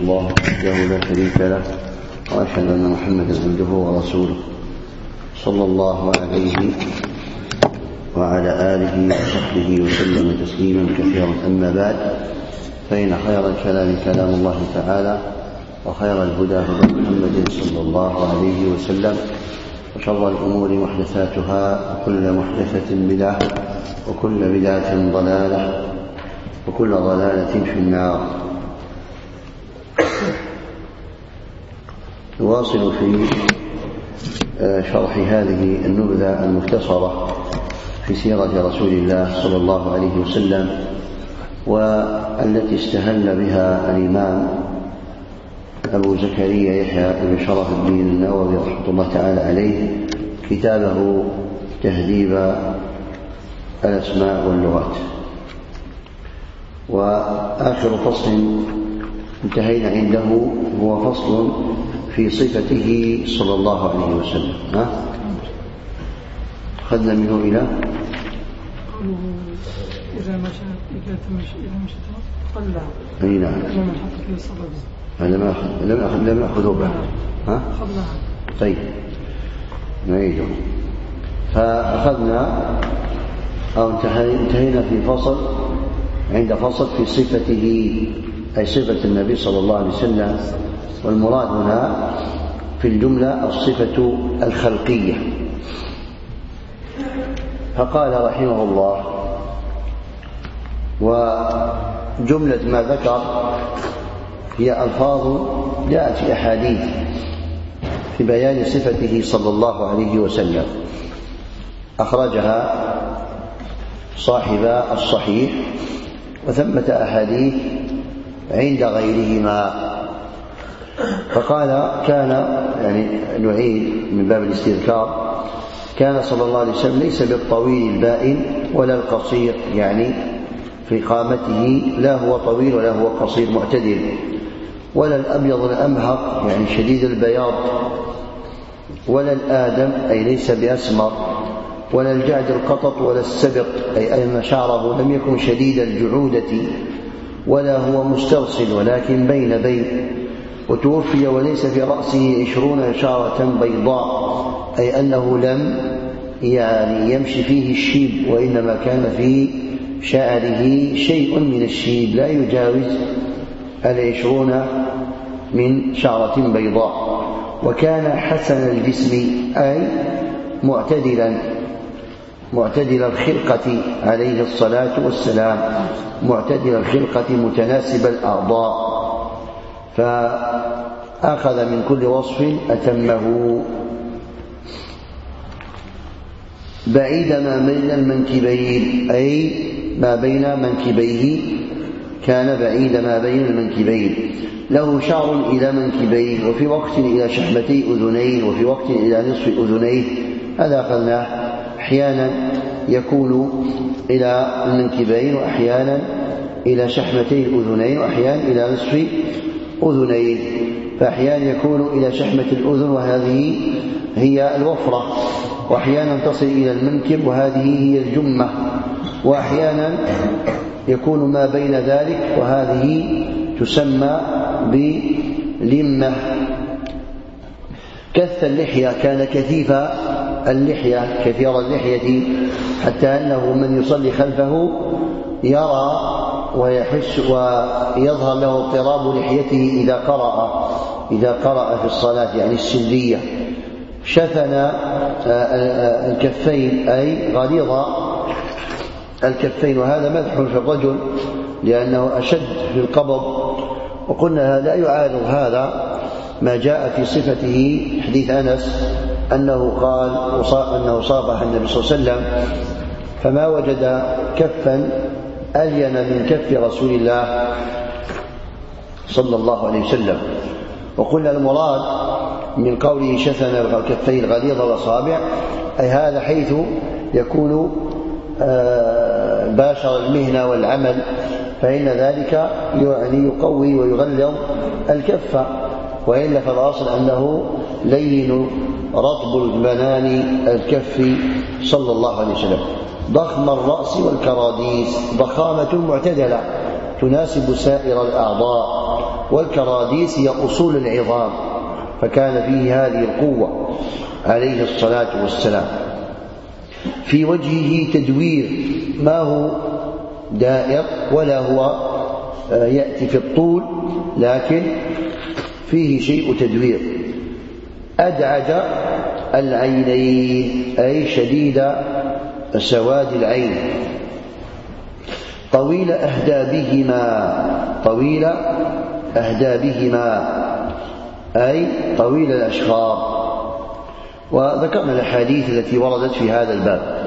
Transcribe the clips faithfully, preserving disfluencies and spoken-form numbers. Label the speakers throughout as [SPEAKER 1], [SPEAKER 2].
[SPEAKER 1] الله وحده لا شريك له وأشهد أن محمدا عبده ورسوله صلى الله عليه وعلى آله وصحبه وسلم تسليما كثيرا. أما بعد، فإن خير الكلام كلام الله تعالى، وخير الهدى هدى محمد صلى الله عليه وسلم، وشر الأمور محدثاتها، وكل محدثة بدعة، وكل بدعة ضلالة، وكل ضلالة في النار. نواصل في شرح هذه النبذة المختصرة في سيرة رسول الله صلى الله عليه وسلم، والتي استهل بها الإمام أبو زكريا يحيى بن شرف الدين النووي رحمة الله تعالى عليه كتابه تهذيب الأسماء واللغات. وآخر فصل انتهينا عنده هو فصل في صفته صلى الله عليه وسلم. ها؟ أخذنا منه إلى
[SPEAKER 2] إذا مشى إذا تمشي إذا مشى طلع.
[SPEAKER 1] أي نعم.
[SPEAKER 2] لما نحط فيه الصدى.
[SPEAKER 1] هذا ما أخذ لم أخذ لم أخذه بعد. ها؟
[SPEAKER 2] أخذناها.
[SPEAKER 1] طيب نعيده. فأخذنا أو انتهينا في فصل عند فصل في صفته، أي صفة النبي صلى الله عليه وسلم، والمراد هنا في الجملة الصفة الخلقية. فقال رحمه الله: وجملة ما ذكر هي ألفاظ جاءت في أحاديث في بيان صفته صلى الله عليه وسلم، أخرجها صاحب الصحيح، وثمة أحاديث عند غيرهما. فقال كان، يعني نعيد من باب الاستذكار، كان صلى الله عليه وسلم ليس بالطويل البائن ولا القصير، يعني في قامته لا هو طويل ولا هو قصير، معتدل، ولا الأبيض الأمهق يعني شديد البياض، ولا الآدم أي ليس بأسمر، ولا الجعد القطط، ولا السبط أي أن شعره لم يكن شديد الجعودة، ولا هو مسترسل ولكن بين بين. وتوفي وليس في رأسه عشرون شعرة بيضاء، أي أنه لم يعني يمشي فيه الشيب، وإنما كان في شعره شيء من الشيب لا يجاوز العشرون من شعرة بيضاء. وكان حسن الجسم أي معتدلا معتدل الخلقة عليه الصلاة والسلام، معتدل الخلقة متناسب الأعضاء، فأخذ من كل وصف أتمه. بعيد ما بين المنكبين أي ما بين منكبيه، كان بعيد ما بين المنكبين، له شعر إلى منكبيه، وفي وقت إلى شحمتي أذنين، وفي وقت إلى نصف أذنيه. هذا أخذناه. أحيانا يكون إلى المنكبين، وأحيانا إلى شحمتي الأذنين، وأحيانا إلى نصف أذنين. فأحيانا يكون إلى شحمة الأذن، وهذه هي الوفرة، وأحيانا تصل إلى المنكب، وهذه هي الجمة، وأحيانا يكون ما بين ذلك، وهذه تسمى بلمة. كث اللحية، كان كثيف اللحية كثير اللحية، حتى أنه من يصلي خلفه يرى ويحس ويظهر له اضطراب لحيته إذا قرأ إذا قرأ في الصلاة، يعني السرية. شثن الكفين أي غليظ الكفين، وهذا مدح في الرجل لأنه أشد في القبض. وقلنا لا يعارض هذا ما جاء في صفته حديث أنس أنه قال أنه صافح النبي صلى الله عليه وسلم فما وجد كفا ألين من كف رسول الله صلى الله عليه وسلم. وقلنا المراد من قوله شثن الكفين غليظ الأصابع أي هذا حيث يكون باشر المهنة والعمل، فإن ذلك يعني يقوي ويغلظ الكفة، وإلا فالأصل أنه لين رطب البنان الكف صلى الله عليه وسلم. ضخم الرأس والكراديس، ضخامة معتدلة تناسب سائر الأعضاء، والكراديس هي أصول العظام، فكان فيه هذه القوة عليه الصلاة والسلام. في وجهه تدوير، ما هو دائر ولا هو يأتي في الطول، لكن فيه شيء تدوير. أدعج العينين أي شديد سواد العين. طويل أهدابهما، طويل أهدابهما أي طويل الأشفار. وذكرنا الأحاديث التي وردت في هذا الباب.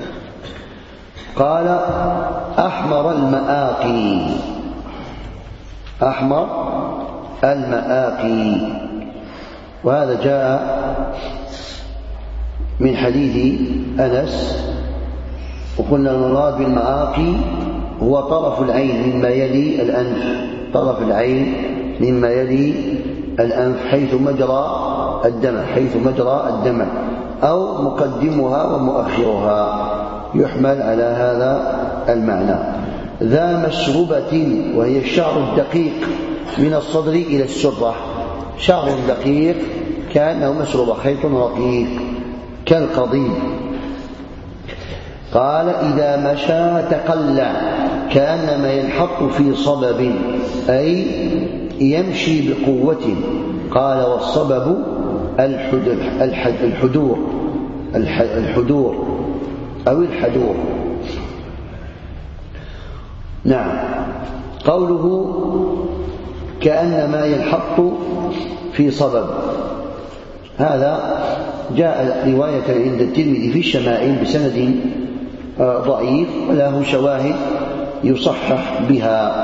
[SPEAKER 1] قال أحمر المآقي، أحمر المآقي، وهذا جاء من حديث أنس. وقلنا المراد بالمآقي هو طرف العين مما يلي الأنف، طرف العين مما يلي الأنف حيث مجرى الدمع، حيث مجرى الدمع، أو مقدمها ومؤخرها، يحمل على هذا المعنى. ذا مشربة، وهي الشعر الدقيق من الصدر إلى السرة، شعر دقيق كأنه مشربة، خيط رقيق كالقضيب. قال إذا مشى تقلع، كأنما ينحط في صبب، أي يمشي بقوة. قال والصبب الحدور، الحدور أو الحدور. نعم. قوله كأنما ينحط في صبب، هذا جاء رواية عند الترمذي في الشمائل بسند ضعيف، وله شواهد يصحح بها.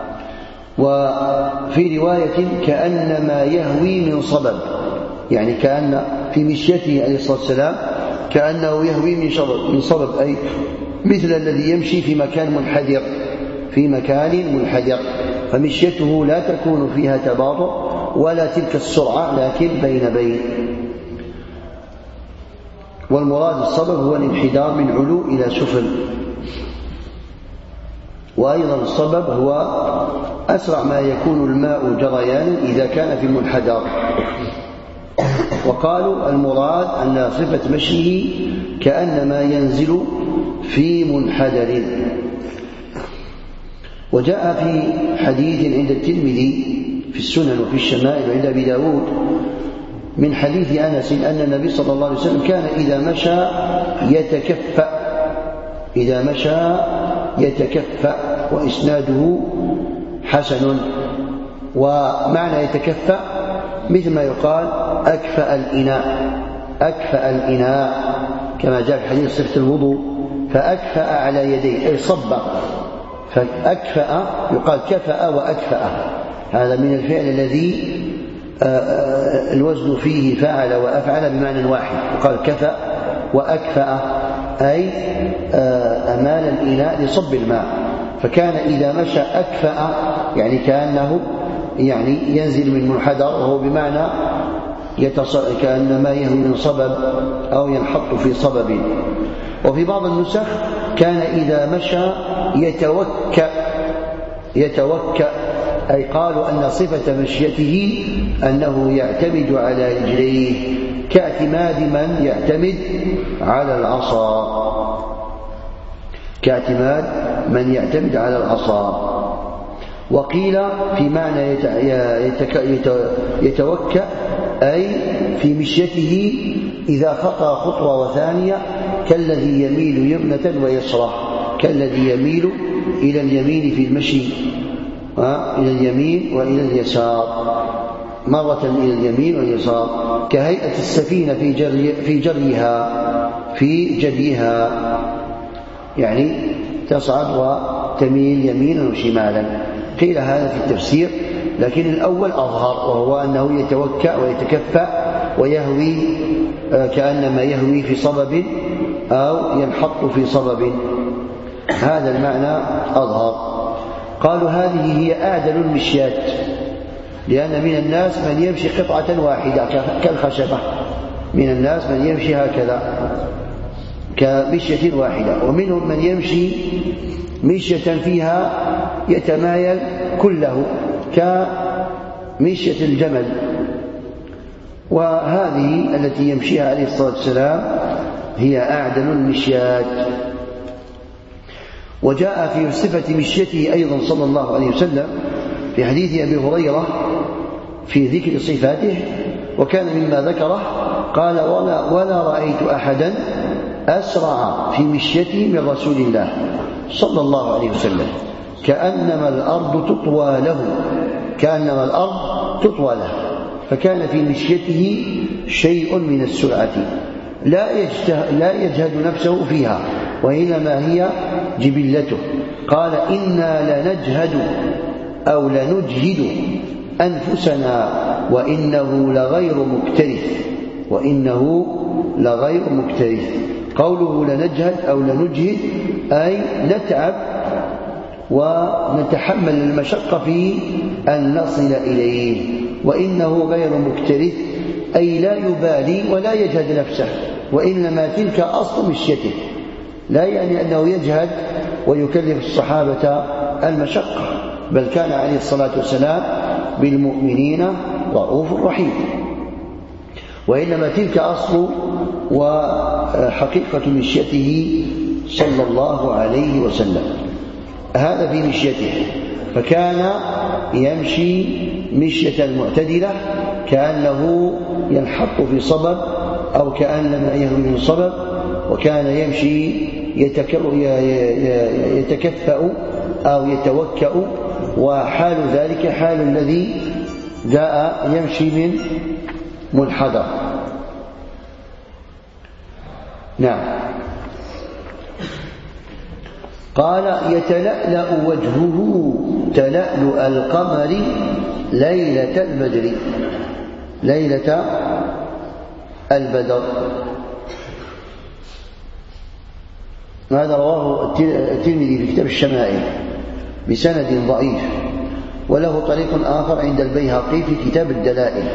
[SPEAKER 1] وفي رواية كأنما يهوي من صبب، يعني كأن في مشيته عليه الصلاة والسلام كأنه يهوي من صبب، من صبب أي مثل الذي يمشي في مكان منحدر، في مكان منحدر، فمشيته لا تكون فيها تباطؤ ولا تلك السرعة، لكن بين بين. والمراد الصبب هو الانحدار من علو إلى سفل. وأيضا الصبب هو أسرع ما يكون الماء جريانا إذا كان في المنحدر. وقالوا المراد أن صفة مشيه كأنما ينزل في منحدر. وجاء في حديث عند الترمذي في السنن وفي الشمائل وعند أبي داود من حديث أنس أن النبي صلى الله عليه وسلم كان إذا مشى يتكفأ، إذا مشى يتكفأ، وإسناده حسن. ومعنى يتكفأ مثل ما يقال أكفأ الإناء، أكفأ الإناء كما جاء في حديث صفة الوضوء، فأكفأ على يديه أي صب. فأكفأ يقال كفأ وأكفأ، هذا من الفعل الذي الوزن فيه فعل وأفعل بمعنى واحد، يقال كفأ وأكفأ أي أمال الإناء لصب الماء. فكان إذا مشى أكفأ يعني كأنه يعني ينزل من منحدر، وهو بمعنى كأنما يهوي من صبب أو ينحط في صبب. وفي بعض النسخ كان إذا مشى يتوكأ، يتوكأ أي قالوا أن صفة مشيته أنه يعتمد على رجليه كاعتماد من يعتمد على العصا، كاعتماد من يعتمد على العصا. وقيل في معنى يتوكأ أي في مشيته إذا خطى خطوة وثانية كالذي يميل يمنة ويسرى، كالذي يميل إلى اليمين في المشي، إلى اليمين وإلى اليسار، مرة إلى اليمين واليسار، كهيئة السفينة في جري في جريها في جريها، يعني تصعد وتميل يمينا وشمالا. قيل هذا في التفسير، لكن الأول أظهر، وهو أنه يتوكأ ويتكفأ ويهوي كأنما يهوي في صبب أو ينحط في صبب، هذا المعنى أظهر. قالوا هذه هي أعدل المشيات، لأن من الناس من يمشي قطعة واحدة كالخشبة، من الناس من يمشي هكذا كمشية واحدة، ومنهم من يمشي مشية فيها يتمايل كله كمشية الجمل. وهذه التي يمشيها عليه الصلاة والسلام هي أعدل المشيات. وجاء في صفة مشيته أيضا صلى الله عليه وسلم في حديث أبي هريرة في ذكر صفاته، وكان مما ذكره قال: ولا, ولا رأيت أحدا أسرع في مشيته من رسول الله صلى الله عليه وسلم، كأنما الأرض تطوى له كأنما الأرض تطوى له فكان في مشيته شيء من السرعة لا لا يجهد نفسه فيها، وإنما هي جبلته. قال: إنا لنجهد أو لنجهد أنفسنا وإنه لغير مكترث وإنه لغير مكترث. قوله لنجهد أو لنجهد أي نتعب ونتحمل المشقة في أن نصل إليه، وإنه غير مكترث أي لا يبالي ولا يجهد نفسه، وإنما تلك أصل مشيته، لا يعني أنه يجهد ويكلف الصحابة المشقة، بل كان عليه الصلاة والسلام بالمؤمنين رؤوف رحيم، وإنما تلك أصل وحقيقة مشيته صلى الله عليه وسلم. هذا في مشيته، فكان يمشي مشية المعتدلة كأنه ينحط في صبب أو كأن لم يهوي من صبب، وكان يمشي يتكفأ أو يتوكأ، وحال ذلك حال الذي جاء يمشي من منحدر. نعم. قال: يتلألأ وجهه تلألؤ القمر ليلة البدر ليلة البدر. هذا رواه الترمذي في كتاب الشمائل بسند ضعيف، وله طريق آخر عند البيهقي في كتاب الدلائل.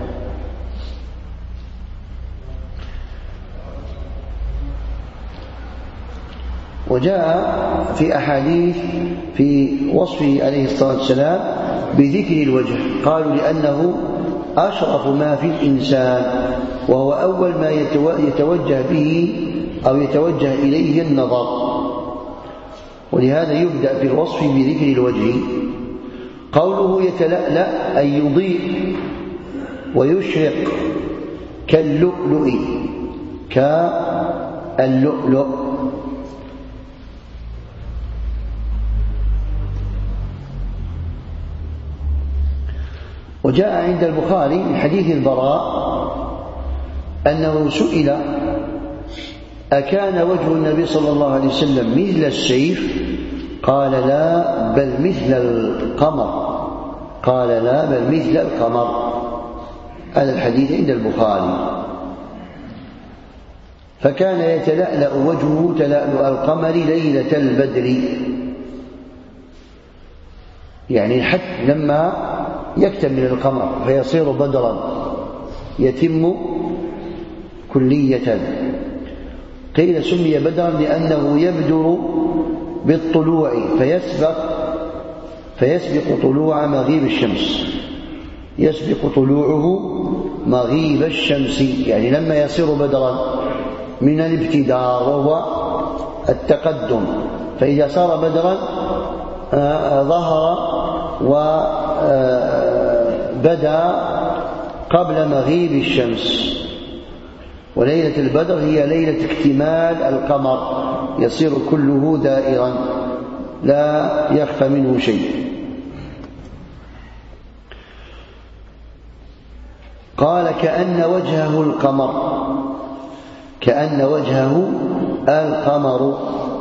[SPEAKER 1] وجاء في أحاديث في وصفه عليه الصلاة والسلام بذكر الوجه، قالوا لأنه أشرف ما في الإنسان، وهو أول ما يتوجه به أو يتوجه إليه النظر، ولهذا يبدأ في الوصف بذكر الوجه. قوله يتلألأ أي يضيء ويشرق كاللؤلؤ كاللؤلؤ. وجاء عند البخاري من حديث البراء أنه سئل: أكان وجه النبي صلى الله عليه وسلم مثل السيف؟ قال: لا، بل مثل القمر. قال: لا، بل مثل القمر. هذا الحديث عند البخاري. فكان يتلألأ وجهه تلألؤ القمر ليلة البدر، يعني حتى لما يكتمل القمر فيصير بدرا يتم كلية. قيل سمي بدرا لأنه يبدر بالطلوع فيسبق فيسبق طلوع مغيب الشمس يسبق طلوعه مغيب الشمس، يعني لما يصير بدرا من الابتدار وهو التقدم، فإذا صار بدرا ظهر وبدا قبل مغيب الشمس. وليلة البدر هي ليلة اكتمال القمر، يصير كله دائرا لا يخفى منه شيء. قال: كأن وجهه القمر كأن وجهه القمر،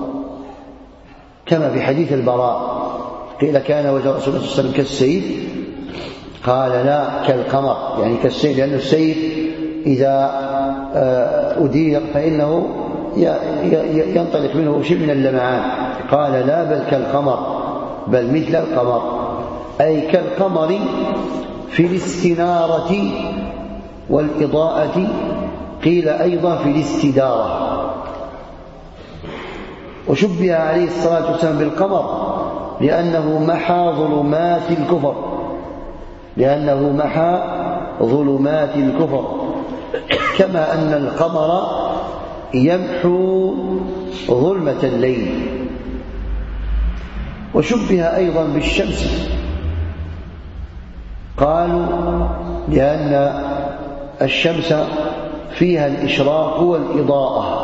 [SPEAKER 1] كما في حديث البراء قيل: كان وجه رسول الله صلى الله عليه وسلم كالسيف؟ قال: لا، كالقمر، يعني كالسيف، لأن السيف إذا أدير فإنه ينطلق منه شيء من اللمعان. قال: لا، بل كالقمر، بل مثل القمر، أي كالقمر في الاستنارة والإضاءة، قيل أيضا في الاستدارة. وشبه عليه الصلاة والسلام بالقمر لأنه محى ظلمات الكفر لأنه محى ظلمات الكفر كما أن القمر يمحو ظلمة الليل. وشبه أيضا بالشمس، قالوا لأن الشمس فيها الإشراق والإضاءة،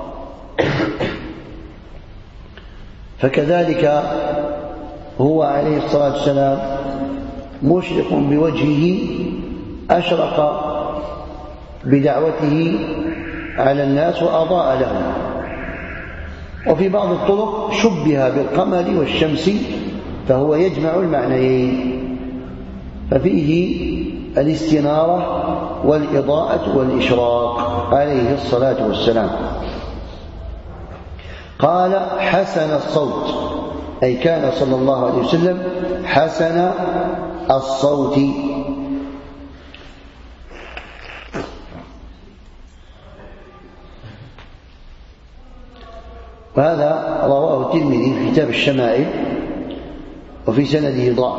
[SPEAKER 1] فكذلك هو عليه الصلاة والسلام مشرق بوجهه، أشرق بدعوته على الناس وأضاء لهم. وفي بعض الطرق شبه بالقمر والشمس فهو يجمع المعنيين، ففيه الاستنارة والإضاءة والإشراق عليه الصلاة والسلام. قال حسن الصوت، أي كان صلى الله عليه وسلم حسن الصوت. وهذا رواه الترمذي في كتاب الشمائل وفي سنده ضعف،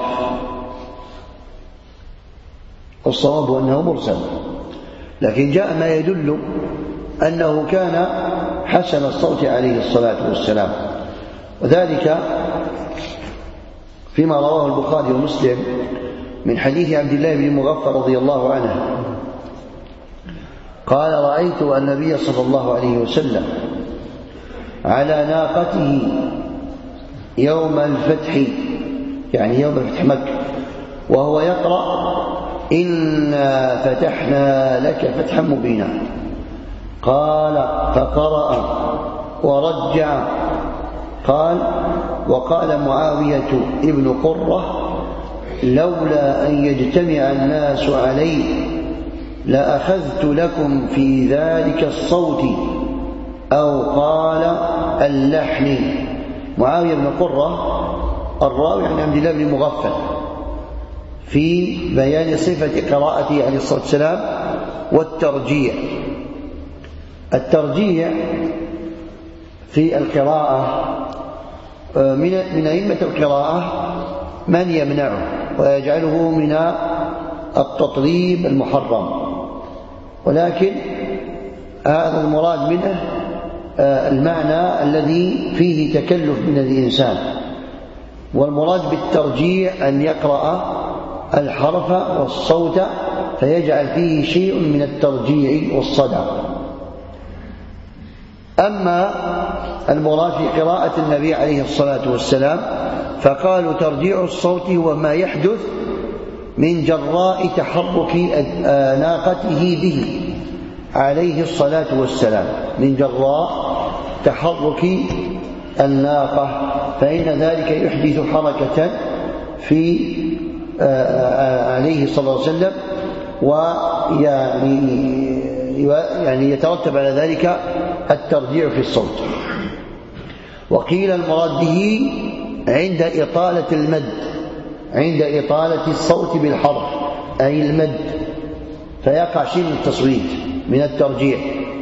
[SPEAKER 1] والصواب أنه مرسل، لكن جاء ما يدل أنه كان حسن الصوت عليه الصلاة والسلام، وذلك فيما رواه البخاري ومسلم من حديث عبد الله بن مغفر رضي الله عنه قال رأيت النبي صلى الله عليه وسلم على ناقته يوم الفتح، يعني يوم فتح مكة، وهو يقرأ إنا فتحنا لك فتحا مبينا. قال فقرأ ورجع. قال وقال معاوية ابن قرة لولا أن يجتمع الناس عليه لأخذت لكم في ذلك الصوت، أو قال اللحن. معاوية بن قرة الراوي عن عبد الله بن مغفل في بيان صفة قراءته عليه الصلاة والسلام والترجيع. الترجيع في القراءة من من أئمة القراءة من يمنعه ويجعله من التطريب المحرم، ولكن هذا المراد منه المعنى الذي فيه تكلف من الإنسان، والمراد بالترجيع أن يقرأ الحرف والصوت فيجعل فيه شيء من الترجيع والصدع. أما المراد في قراءة النبي عليه الصلاة والسلام فقالوا ترجيع الصوت هو ما يحدث من جراء تحرك ناقته به عليه الصلاة والسلام، من جراء تحرك الناقة، فإن ذلك يحدث حركة في عليه صلى الله عليه وسلم، ويعني يعني يترتب على ذلك الترجيع في الصوت. وقيل المراد به عند إطالة المد، عند إطالة الصوت بالحرف أي المد، فيقع شيء من التصويت من الترجيع.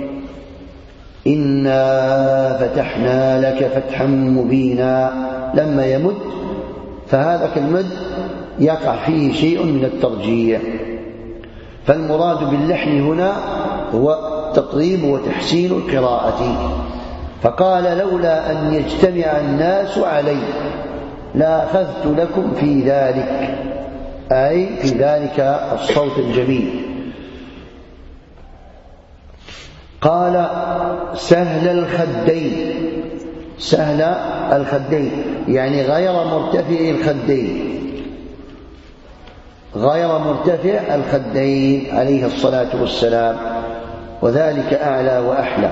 [SPEAKER 1] إنا فتحنا لك فتحا مبينا، لما يمد فهذا كالمد يقع فيه شيء من الترجيع. فالمراد باللحن هنا هو تطريب وتحسين القراءة. فقال لولا أن يجتمع الناس علي لأخذت لكم في ذلك، أي في ذلك الصوت الجميل. قال سهل الخدين، سهل الخدين يعني غير مرتفع الخدين، غير مرتفع الخدين عليه الصلاة والسلام، وذلك أعلى وأحلى.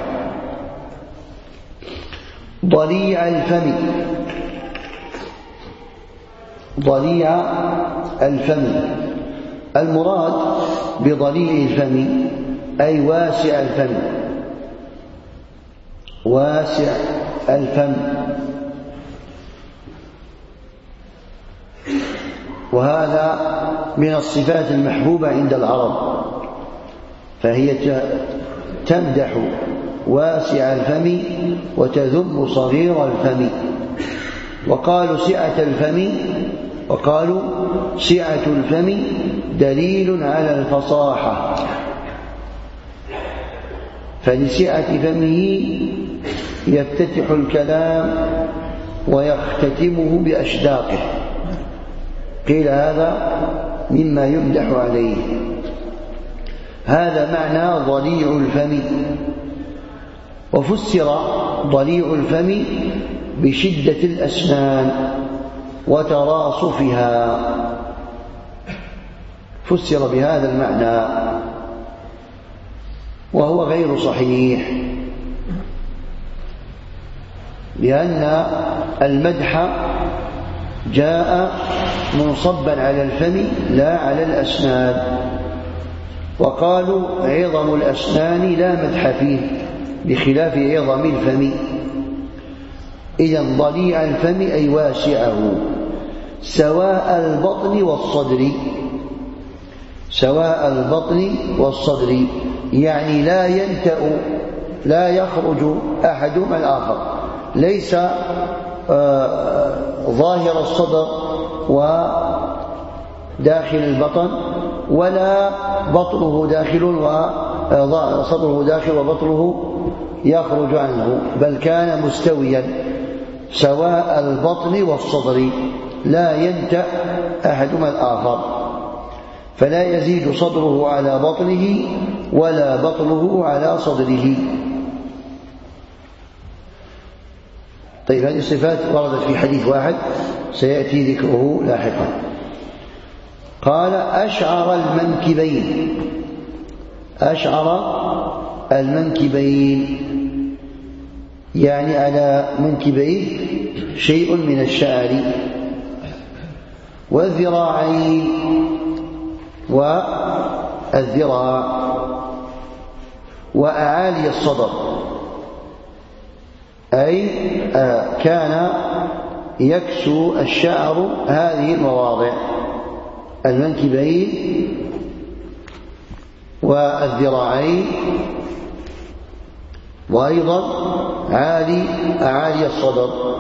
[SPEAKER 1] ضليع الفم، ضليع الفم، المراد بضليع الفم أي واسع الفم، واسع الفم. وهذا من الصفات المحبوبة عند العرب، فهي تمدح واسع الفم وتذم صغير الفم. وقالوا سعة الفم وقالوا سعة الفم دليل على الفصاحة، فلسعة فمه يفتتح الكلام ويختتمه بأشداقه. قيل هذا مما يمدح عليه. هذا معنى ضليع الفم. وفسر ضليع الفم بشدة الأسنان وتراصفها، فسر بهذا المعنى وهو غير صحيح، لأن المدح جاء منصبا على الفم لا على الأسنان، وقالوا عظم الأسنان لا مدح فيه بخلاف عظم الفم. إذن ضليع الفم أي واسعه، سواء البطن والصدر، سواء البطن والصدر، يعني لا ينتأ لا يخرج أحدهما الآخر، ليس آه ظاهر الصدر وداخل البطن، ولا بطنه داخل وصدره داخل وبطنه يخرج عنه، بل كان مستويا سواء البطن والصدر، لا ينتأ أحدهما الآخر، فلا يزيد صدره على بطنه ولا بطنه على صدره. طيب، هذه الصفات وردت في حديث واحد سيأتي ذكره لاحقا. قال أشعر المنكبين، أشعر المنكبين يعني على منكبيه شيء من الشعر، والذراعين والذراع، وأعالي الصدر، أي كان يكسو الشعر هذه المواضع، المنكبين والذراعين، وأيضا عالي أعالي الصدر.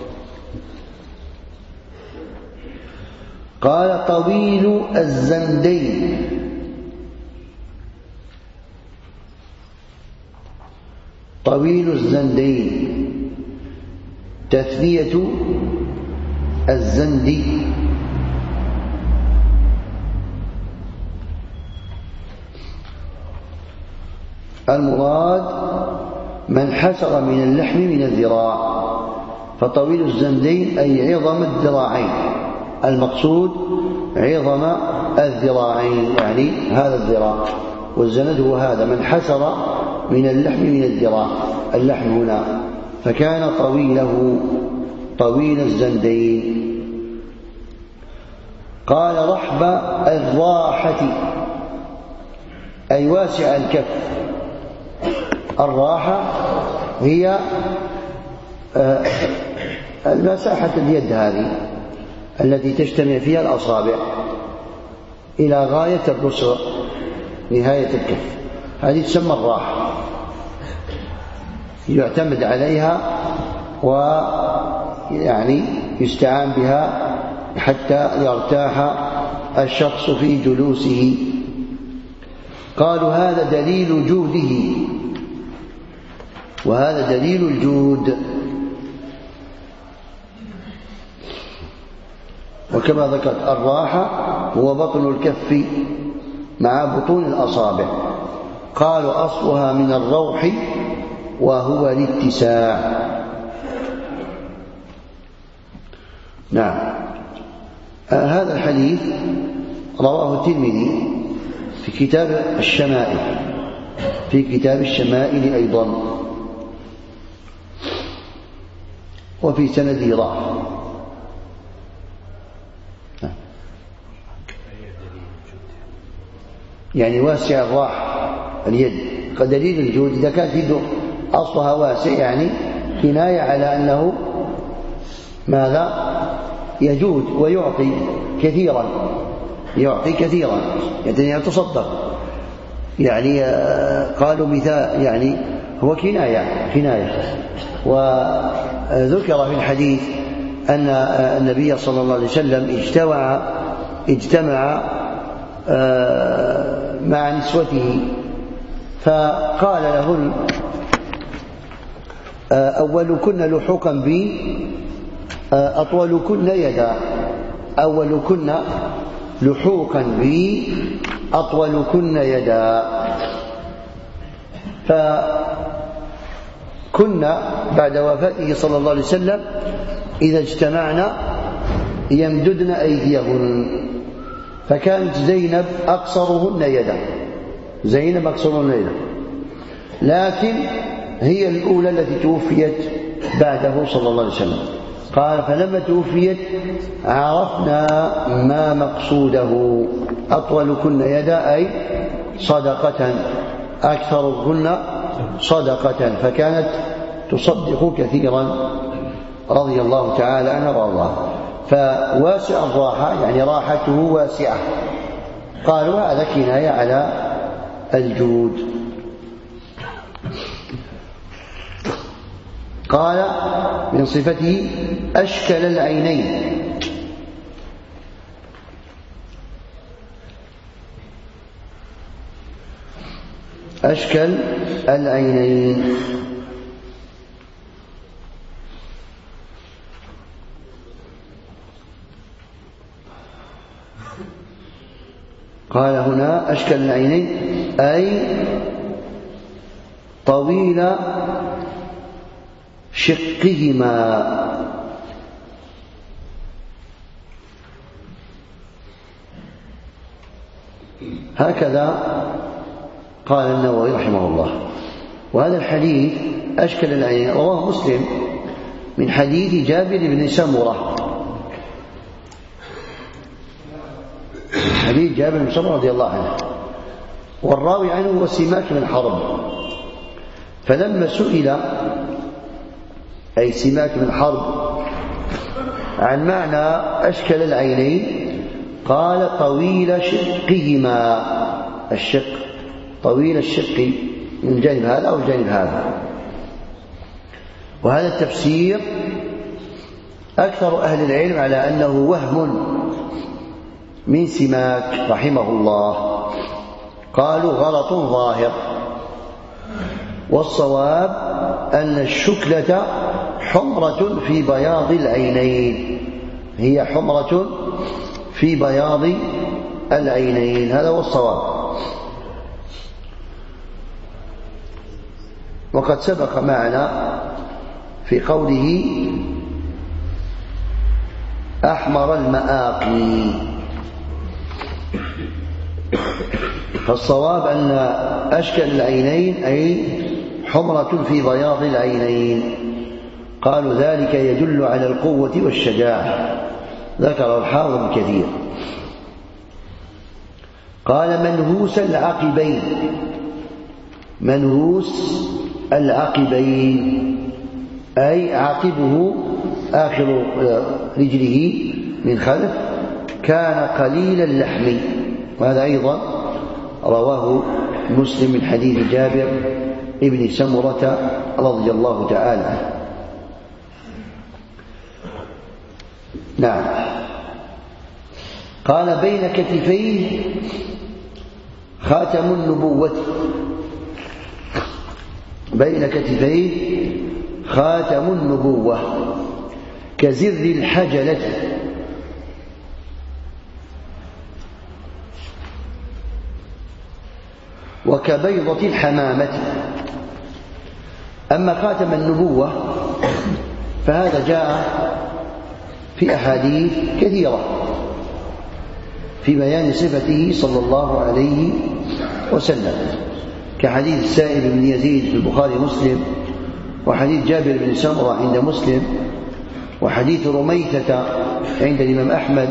[SPEAKER 1] قال طويل الزندين، طويل الزندين تثنية الزند، المراد من حسر من اللحم من الذراع، فطويل الزندين أي عظم الذراعين، المقصود عظم الذراعين، يعني هذا الذراع، والزند هو هذا من حسر من اللحم من الذراع، اللحم هنا، فكان طويله طويل الزندين. قال رحب الراحة أي واسع الكف. الراحة هي مساحة اليد هذه التي تجتمع فيها الأصابع إلى غاية الرسغ نهاية الكف، هذه تسمى الراحة، يعتمد عليها ويعني يستعان بها حتى يرتاح الشخص في جلوسه. قالوا هذا دليل جوده، وهذا دليل الجود، وكما ذكرت الراحة هو بطن الكف مع بطون الأصابع. قالوا أصلها من الروح وهو الاتساع. نعم، آه هذا الحديث رواه الترمذي في كتاب الشمائل، في كتاب الشمائل أيضا، وفي سنده ضعف. يعني واسع الراحة اليد كدليل الجود، إذا كانت يده أصلها واسع يعني كناية على أنه ماذا يجود ويعطي كثيرا، يعطي كثيرا يعني يتصدق، يعني قالوا مثال يعني هو كناية كناية. وذكر في الحديث أن النبي صلى الله عليه وسلم اجتمع اجتمع مع نسوته فقال لهن: أولكن لحوقا بي أطولكن يدا، أولكن لحوقا بي أطولكن يدا. فكنا بعد وفاته صلى الله عليه وسلم إذا اجتمعنا يمددن أيديهن، فكانت زينب أقصرهن يدا، زينب أقصرهن يدا، لكن هي الأولى التي توفيت بعده صلى الله عليه وسلم. قال: فلما توفيت عرفنا ما مقصوده، أطولكن يدا أي صدقة، أكثركن صدقة، فكانت تصدق كثيرا رضي الله تعالى عنها وارضاها. فواسع الراحة يعني راحته واسعة، قالوا هذا كناية على الجود. قال من صفته: أشكل العينين، أشكل العينين. قال هنا أشكل العينين أي طويل شقهما، هكذا قال النووي رحمه الله. وهذا الحديث أشكل العينين رواه مسلم من حديث جابر بن سمرة، حديث جابر بن سمرة رضي الله عنه، والراوي عنه هو سماك بن حرب. فلما سئل أي سماك بن حرب عن معنى أشكل العينين قال: طويل شقهما، الشق طويل الشق من جانب هذا أو جانب هذا. وهذا التفسير أكثر أهل العلم على أنه وهم من سماك رحمه الله، قالوا غلط ظاهر، والصواب أن الشكلة حمرة في بياض العينين، هي حمرة في بياض العينين، هذا هو الصواب. وقد سبق معنا في قوله أحمر المآقي، فالصواب أن أشكل العينين أي حمرة في بياض العينين. قالوا ذلك يدل على القوة والشجاعة، ذكر الحافظ كثير. قال: منهوس العقبين، منهوس العقبين أي عقبه آخر رجله من خلف كان قليل اللحم، وهذا أيضا رواه مسلم من حديث جابر ابن سمرة رضي الله تعالى عنه. نعم. قال: بين كتفيه خاتم النبوة، بين كتفيه خاتم النبوة كزر الحجلة، وكبيضة الحمامة. أما خاتم النبوة فهذا جاء في أحاديث كثيرة في بيان صفته صلى الله عليه وسلم، كحديث السائب بن يزيد في البخاري ومسلم، وحديث جابر بن سمرة عند مسلم، وحديث رميثة عند الإمام أحمد،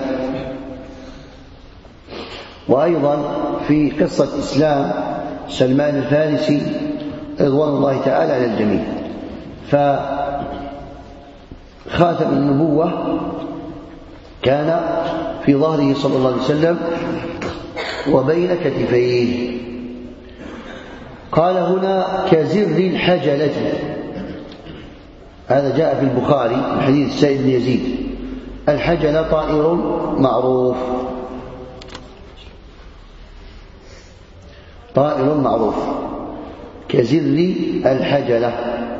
[SPEAKER 1] وأيضا في قصة إسلام سلمان الفارسي رضوان الله تعالى على الجميع. فخاتم النبوة كان في ظهره صلى الله عليه وسلم وبين كتفيه. قال هنا كزر الحجلة، هذا جاء في البخاري من حديث السائب بن يزيد، الحجلة طائر معروف، طائر معروف كزر الحجلة.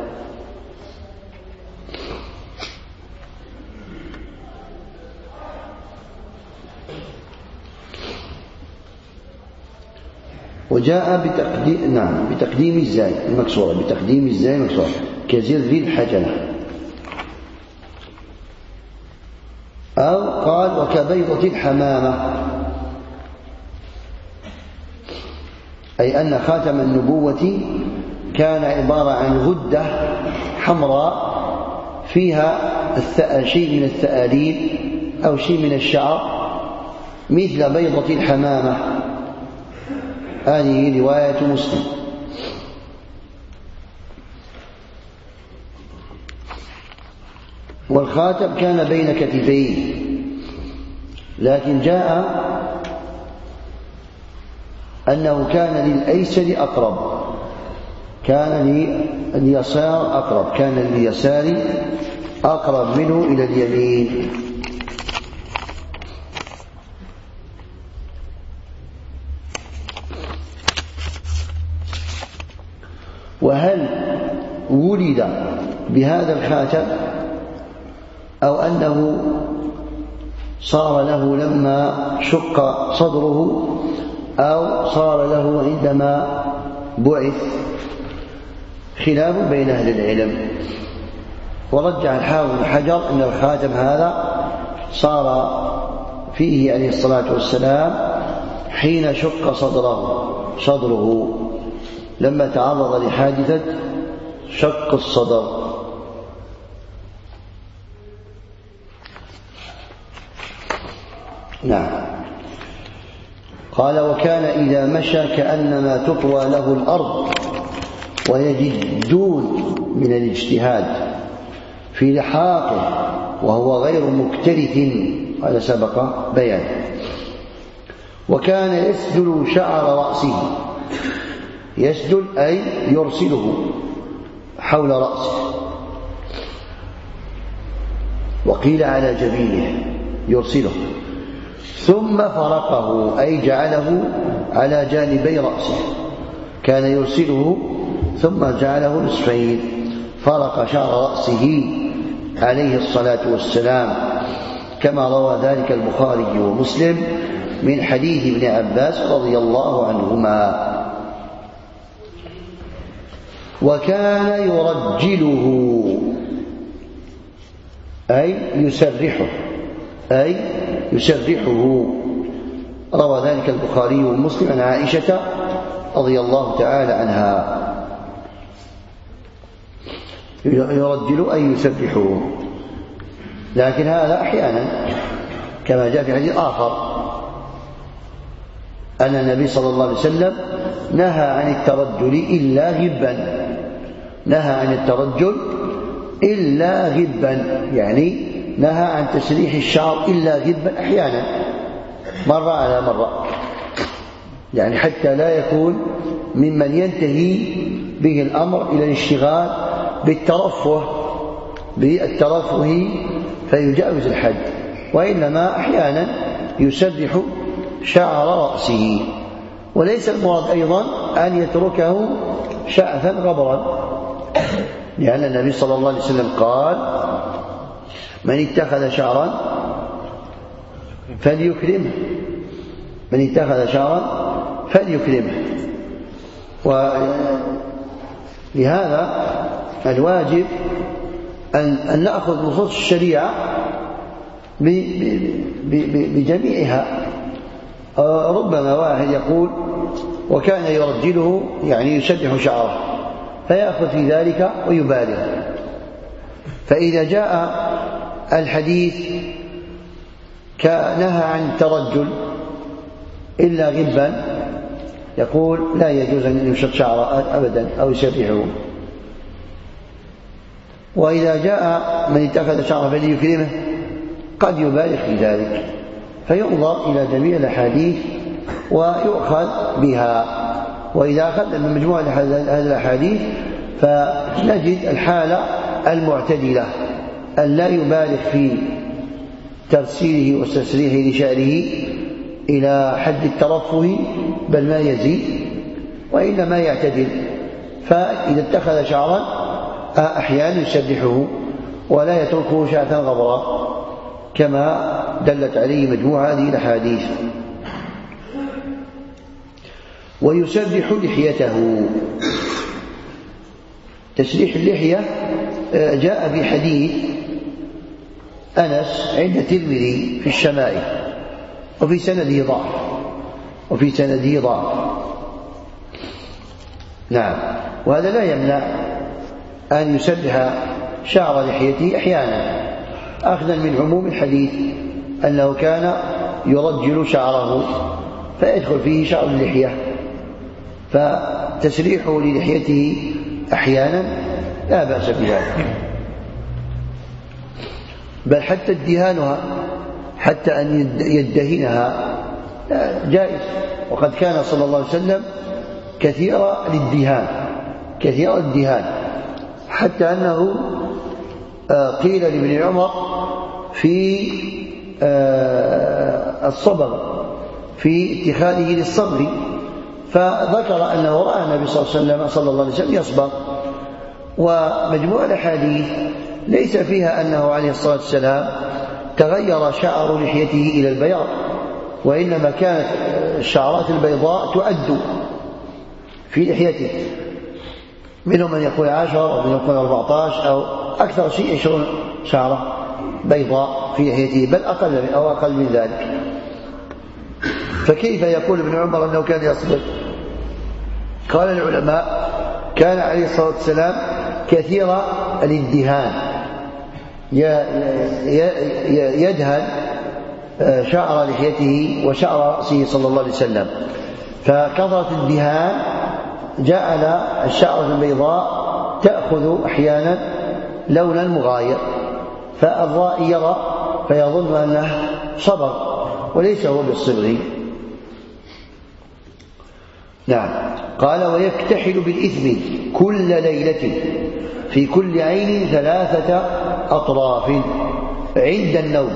[SPEAKER 1] وجاء بتقديم نعم بتقديم الزاي المكسورة، بتقديم الزاي المكسورة كزر الحجلة. أو قال وكبيضة الحمامة، أي أن خاتم النبوة كان عبارة عن غدة حمراء فيها شيء من الثآليل أو شيء من الشعر مثل بيضة الحمامة. هذه رواية مسلم. والخاتم كان بين كتفيه، لكن جاء أنه كان للأيسر أقرب، كان لليسار أقرب، كان لليسار أقرب منه إلى اليمين. وهل ولد بهذا الخاتم أو أنه صار له لما شق صدره أو صار له عندما بعث؟ خلاف بين أهل العلم. ورجع الحافظ بن حجر أن الخاتم هذا صار فيه عليه الصلاة والسلام حين شق صدره صدره لما تعرض لحادثة شق الصدر. نعم. قال وكان إذا مشى كأنما تطوى له الأرض ويجدون من الاجتهاد في لحاقه وهو غير مكترث، هذا سبق بيان. وكان يسدل شعر رأسه، يسدل أي يرسله حول رأسه، وقيل على جبينه يرسله، ثم فرقه أي جعله على جانبي رأسه، كان يرسله ثم جعله نصفين، فرق شعر رأسه عليه الصلاة والسلام، كما روى ذلك البخاري ومسلم من حديث ابن عباس رضي الله عنهما. وكان يرجله أي يسرحه أي يسرحه، روى ذلك البخاري ومسلم عن عائشة رضي الله تعالى عنها. يرجل أي يسرحه، لكن هذا أحيانا كما جاء في حديث آخر أن النبي صلى الله عليه وسلم نهى عن الترجل إلا غبا، نهى عن الترجل إلا غبا، يعني نهى عن تسريح الشعر إلا غبا أحيانا، مرة على مرة، يعني حتى لا يكون ممن ينتهي به الأمر إلى الاشتغال بالترفه بالترفه فيجاوز الحد، وإنما أحيانا يسرح شعر رأسه. وليس المراد أيضا أن يتركه شعثا غبرا، لأن النبي صلى الله عليه وسلم قال من اتخذ شعرا فليكرمه، من اتخذ شعرا فليكرمه. ولهذا الواجب أن, أن نأخذ نصوص الشريعة بجميعها. ربما واحد يقول وكان يرجله يعني يسرح شعره، فيأخذ في ذلك ويبالغ. فإذا جاء الحديث كنهى عن الترجل إلا غبا، يقول لا يجوز أن يشق شعره أبدا أو يسرحه. وإذا جاء من اتخذ شعره فليكرمه قد يبالغ في ذلك، فينظر إلى جميع الأحاديث ويؤخذ بها. وإذا أخذنا من مجموعة هذه الأحاديث فنجد الحالة المعتدلة، أن لا يبالغ في ترسيله وتسريحه لشعره إلى حد الترفه بل ما يزيد، وإنما يعتدل. فإذا اتخذ شعرا أحيانا يسرحه ولا يتركه شعثا غبرا كما دلت عليه مجموعة هذه الأحاديث. ويسرح لحيته. تسريح اللحية جاء في حديث أنس عند الترمذي في الشمائل وفي سنده ضعف وفي سنده ضعف نعم. وهذا لا يمنع أن يسرح شعر لحيته أحيانا أخذا من عموم الحديث أنه كان يرجل شعره فيدخل فيه شعر اللحية، فتسريحه للحيته أحيانا لا بأس بذلك، بل حتى ادهانها، حتى أن يدهنها جائز. وقد كان صلى الله عليه وسلم كثير الادهان كثير الادهان حتى أنه قيل لابن عمر في الصبغ في اتخاذه للصبغ، فذكر أنه رأى النبي صلى الله عليه وسلم صلى الله عليه وسلم يصبغ. ومجموع الأحاديث ليس فيها أنه عليه الصلاة والسلام تغير شعر لحيته إلى البياض، وإنما كانت الشعرات البيضاء تؤد في لحيته، منهم من يقول عشر ومن يقول أربعة عشر أو أكثر شيء عشرون شعرة بيضاء في لحيته، بل أقل من أو أقل من ذلك. فكيف يقول ابن عمر أنه كان يصبغ؟ قال العلماء كان عليه الصلاة والسلام كثير الادهان، يدهن شعر لحيته وشعر رأسه صلى الله عليه وسلم، فكثرة الدهان جعل الشعرة البيضاء تأخذ أحيانا لونا مغاير، فالرائي يرى فيظن أنه صبغ وليس هو بالصبغ. نعم. قال ويكتحل بالإثم كل ليلة في كل عين ثلاثة أطراف عند النوم.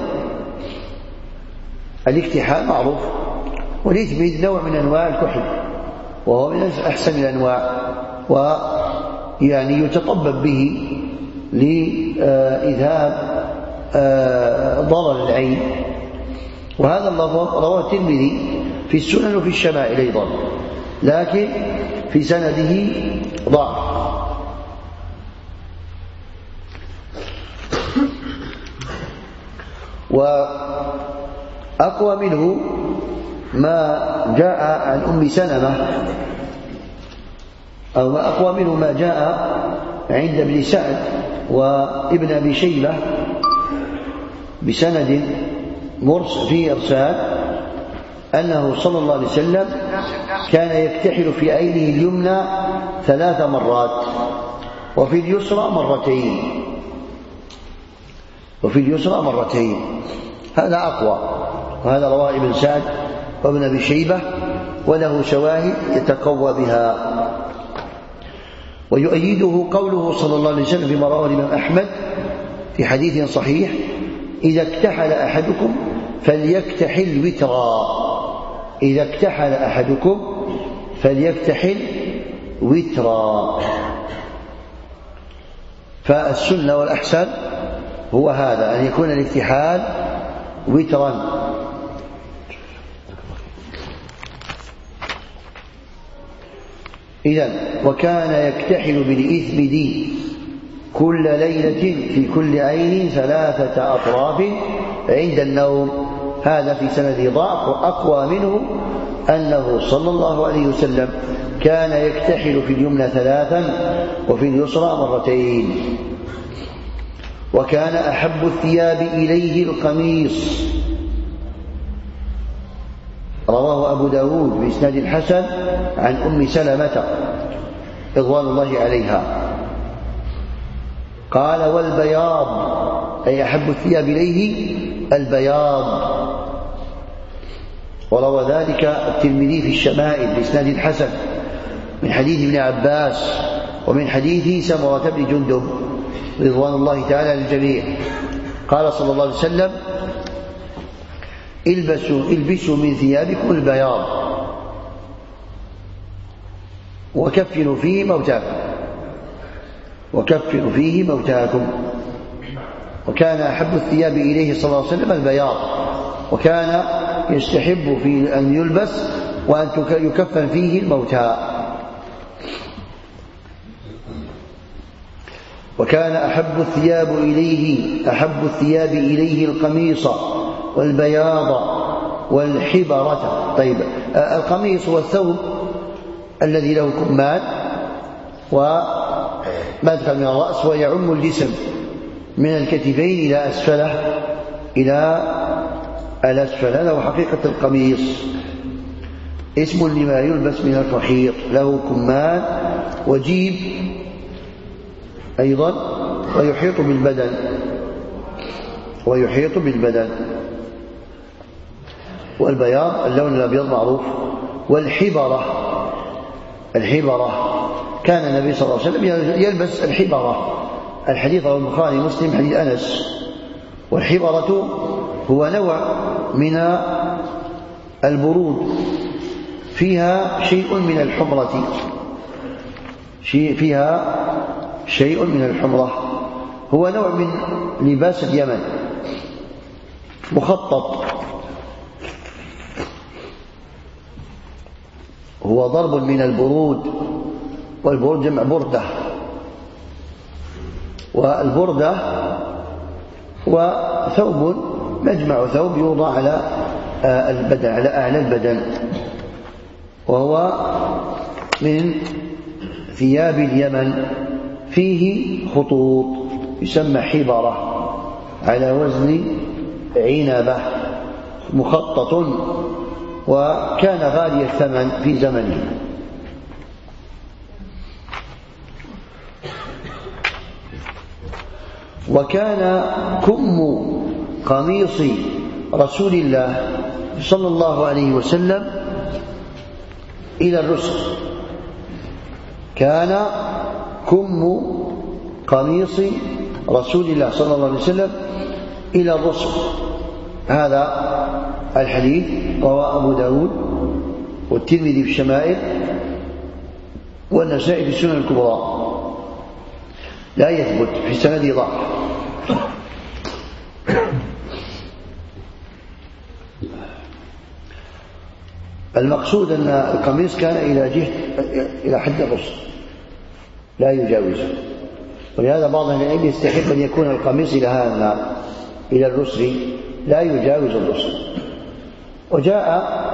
[SPEAKER 1] الاكتحال معروف، والإثم نوع من أنواع الكحل وهو من أحسن الأنواع، ويعني يتطبب به لإذهاب ضرر العين. وهذا اللفظ رواه الترمذي في السنن وفي الشمائل أيضا، لكن في سنده ضعف. وأقوى منه ما جاء عن أم سلمة، أو ما أقوى منه ما جاء عند ابن سعد وابن أبي شيبة بسند مرسل فيه إرسال، أنه صلى الله عليه وسلم كان يكتحل في عينه اليمنى ثلاث مرات وفي اليسرى مرتين وفي اليسرى مرتين هذا أقوى، وهذا رواه ابن سعد وابن أبي شيبة، وله شواهد يتقوى بها. ويؤيده قوله صلى الله عليه وسلم فيما رواه الإمام أحمد في حديث صحيح: إذا اكتحل أحدكم فليكتحل وترا. إذا اكتحل أحدكم فليكتحل وترا. فالسنة والأحسن هو هذا، أن يكون الاكتحال وترا. إذن وكان يكتحل بالإثم كل ليلة في كل عين ثلاثة أطراف عند النوم. هذا في سنده ضعف، وأقوى منه أنه صلى الله عليه وسلم كان يكتحل في اليمنى ثلاثا وفي اليسرى مرتين. وكان أحب الثياب إليه القميص، رواه أبو داود بإسناد حسن عن أم سلمة رضوان الله عليها. قال: والبياض، أي أحب الثياب إليه البياض. وروى ذلك الترمذي في الشمائل بإسناد حسن من حديث ابن عباس ومن حديث سمرة بن جندب رضوان الله تعالى للجميع. قال صلى الله عليه وسلم: البسوا, البسوا من ثيابكم البياض وكفنوا فيه موتاكم وكفنوا فيه موتاكم وكان أحب الثياب إليه صلى الله عليه وسلم البياض، وكان يستحب في أن يلبس وأن يكفن فيه الموتى. وكان أحب الثياب إليه أحب الثياب إليه القميص والبياض والحبرة. طيب، القميص هو الثوب الذي له كمان ومدخل من الرأس ويعم الجسم من الكتفين إلى أسفله إلى الأسفل. هذا هو حقيقة القميص، اسم لما يلبس من الفخير، له كمان وجيب أيضا ويحيط بالبدن ويحيط بالبدن والبياض اللون الأبيض معروف. والحبرة، الحبرة كان النبي صلى الله عليه وسلم يلبس الحبرة. الحديث رواه البخاري ومسلم حديث أنس. والحبرة هو نوع من البرود فيها شيء من الحمرة شيء فيها شيء من الحمرة هو نوع من لباس اليمن مخطط، هو ضرب من البرود، والبرود جمع بردة، والبردة هو ثوب مجمع ثوب يوضع على البدن على أعلى البدن، وهو من ثياب اليمن فيه خطوط يسمى حبرة على وزن عنبة مخطط، وكان غالي الثمن في زمنه. وكان كم قميص رسول الله صلى الله عليه وسلم إلى الرسل، كان كم قميص رسول الله صلى الله عليه وسلم إلى الرسل. هذا الحديث رواه أبو داود والترمذي في الشمائل والنسائي في السنن الكبرى، لا يثبت في سند ضعف. المقصود أن القميص كان إلى جهة إلى حد الرسل لا يجاوزه، ولهذا بعض العلم يستحب أن يكون القميص إلى هذا إلى الرسل لا يجاوز الرسل. وجاء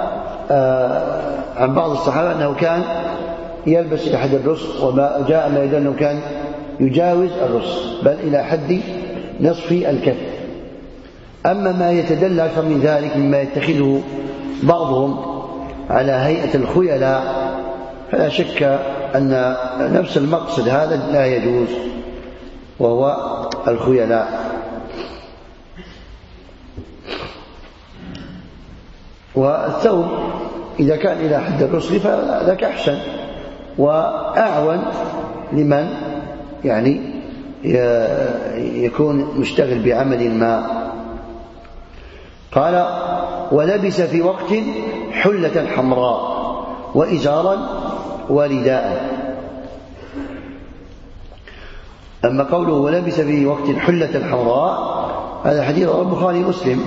[SPEAKER 1] عن بعض الصحابة أنه كان يلبس إلى حد الرسل، وجاء ما يدل أنه كان يجاوز الرسل بل إلى حد نصف الكف. أما ما يتدلى أكثر من ذلك مما يتخذه بعضهم على هيئة الخيلاء فلا شك أن نفس المقصد هذا لا يجوز، وهو الخيلاء. والثوب إذا كان إلى حد الرسل فذاك أحسن وأعون لمن يعني يكون مشتغل بعمل ما. قال: ولبس في وقت حلة حمراء وإزارا ورداء. أما قوله ولبس في وقت حلة حمراء هذا حديث رواه البخاري ومسلم،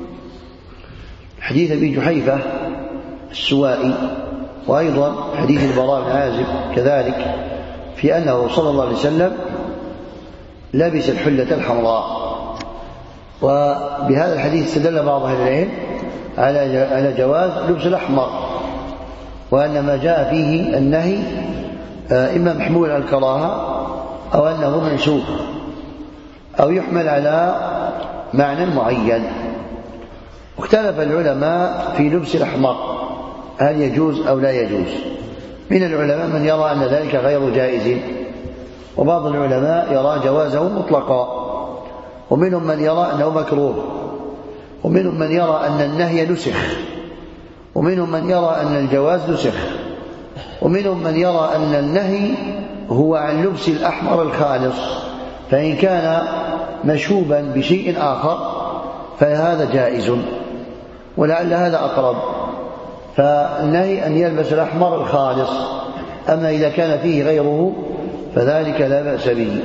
[SPEAKER 1] حديث أبي جحيفة السوائي، وأيضا حديث البراء بن عازب كذلك، في أنه صلى الله عليه وسلم لبس الحلة الحمراء. وبهذا الحديث استدل بعض أهل العلم على جواز لبس الأحمر، وأن ما جاء فيه النهي إما محمول على الكراهة أو أنه منسوخ أو يحمل على معنى معين. واختلف العلماء في لبس الأحمر هل يجوز أو لا يجوز. من العلماء من يرى أن ذلك غير جائز، وبعض العلماء يرى جوازه مطلقا، ومنهم من يرى أنه مكروه، ومنهم من يرى أن النهي نسخ، ومنهم من يرى أن الجواز نسخ، ومنهم من يرى أن النهي هو عن لبس الأحمر الخالص، فإن كان مشوبا بشيء آخر فهذا جائز. ولعل هذا أقرب. فالنهي أن يلبس الأحمر الخالص، أما إذا كان فيه غيره فذلك لا بأس به.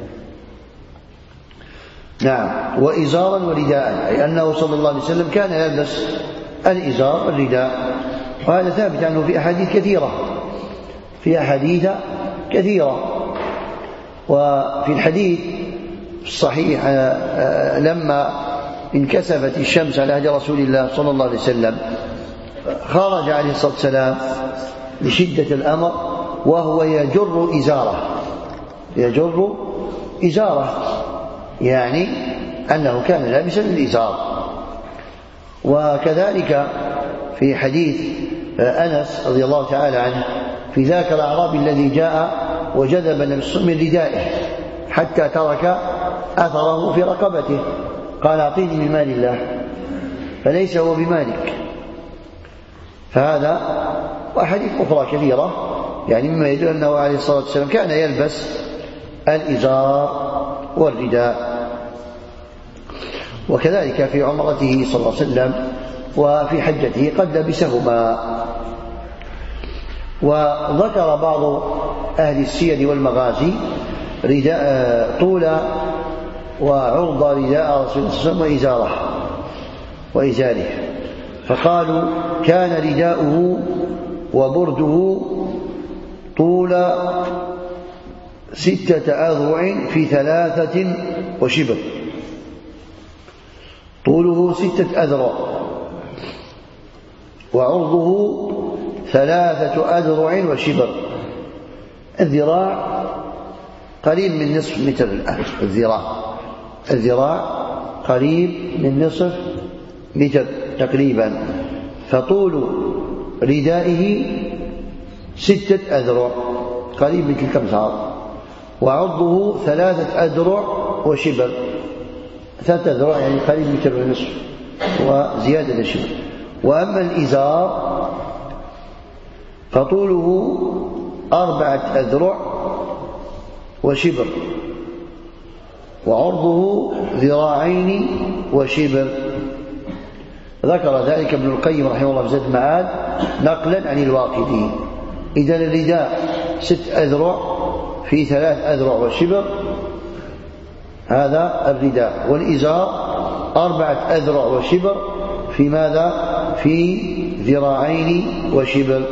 [SPEAKER 1] نعم. وإزارا ورداء، أي أنه صلى الله عليه وسلم كان يلبس الإزار والرداء، وهذا ثابت عنه في أحاديث كثيرة في أحاديث كثيرة. وفي الحديث الصحيح لما انكسفت الشمس على عهد رسول الله صلى الله عليه وسلم خرج عليه الصلاة والسلام لشدة الأمر وهو يجر إزاره يجر إزاره يعني أنه كان لابسا الإزار. وكذلك في حديث أنس رضي الله تعالى عنه في ذاك الأعرابي الذي جاء وجذب النبي من ردائه حتى ترك أثره في رقبته، قال أعطيني من مال الله، فليس هو بمالك. فهذا وأحاديث أخرى كثيرة يعني مما يدل أنه عليه الصلاة والسلام كان يلبس الإزار والرداء. وكذلك في عمرته صلى الله عليه وسلم وفي حجته قد لبسهما. وذكر بعض أهل السير والمغازي رداء طول وعرض رداء رسول الله صلى الله عليه وسلم وإزاره وإزاره، فقالوا كان رداؤه وبرده طول ستة أذرع في ثلاثة وشبر، طوله ستة أذرع وعرضه ثلاثة أذرع وشبر. الذراع قريب من نصف متر الآن، الذراع الذراع قريب من نصف متر تقريبا. فطول ردائه ستة أذرع قريب من تلك الأمصار، وعرضه ثلاثة أذرع وشبر، ثلاثة أذرع يعني قريب من متر ونصف وزيادة شبر. وأما الإزار فطوله أربعة أذرع وشبر، وعرضه ذراعين وشبر. ذكر ذلك ابن القيم رحمه الله في زاد المعاد نقلا عن الواقدي. إذا الرداء ست أذرع في ثلاث أذرع وشبر، هذا الرداء. والإزار أربعة أذرع وشبر في ماذا؟ في ذراعين وشبر.